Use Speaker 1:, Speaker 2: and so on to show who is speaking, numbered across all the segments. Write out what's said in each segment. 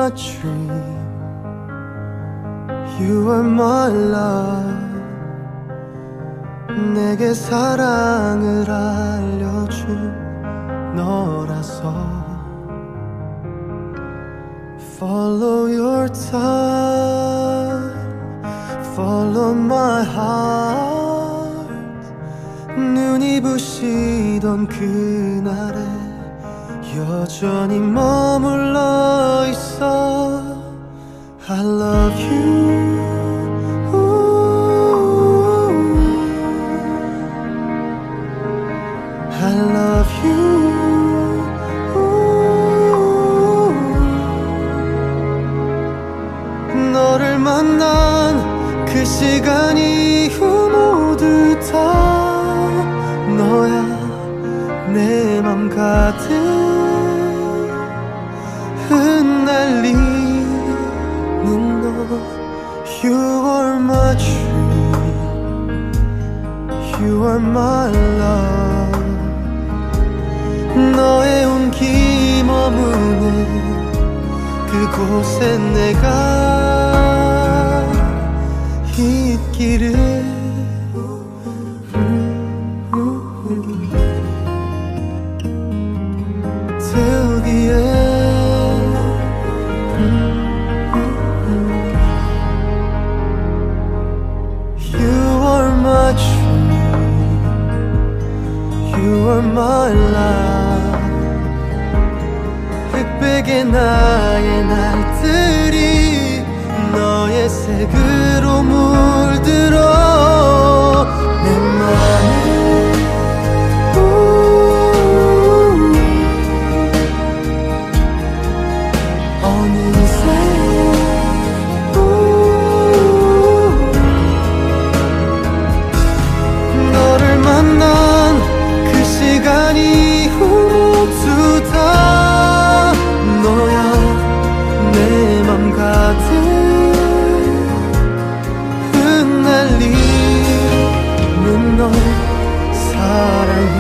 Speaker 1: my dream. You are my love. 내게 사랑을 알려준 너라서. Follow your time, follow my heart. 눈이 부시던 그날에 여전히 머물러 있어. I love you. I love you. 너를 만난 그 시간 이후 모두 다 너야. 내 맘 가득 흩날리는 너. You are my dream. You are my love. 너의 온기 머무는 그곳에 내가 있기를. Till the end. You are my dream. You are my life. 흑백의 나의 날들이 너의 색으로 물들어 내 맘을. 어느새 너를 만난 그 시간 이후 모두 다 너야. 내 맘 가득 흩날리는 너. 사랑해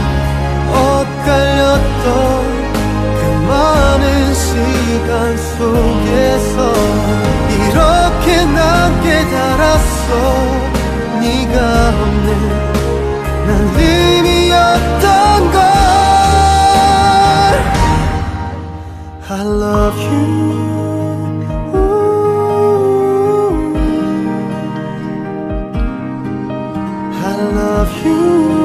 Speaker 1: 엇갈렸던 그 많은 시간 속에서 이렇게 난 깨달았어. 네가 없는 난 의미였던 걸. I love you. I love you.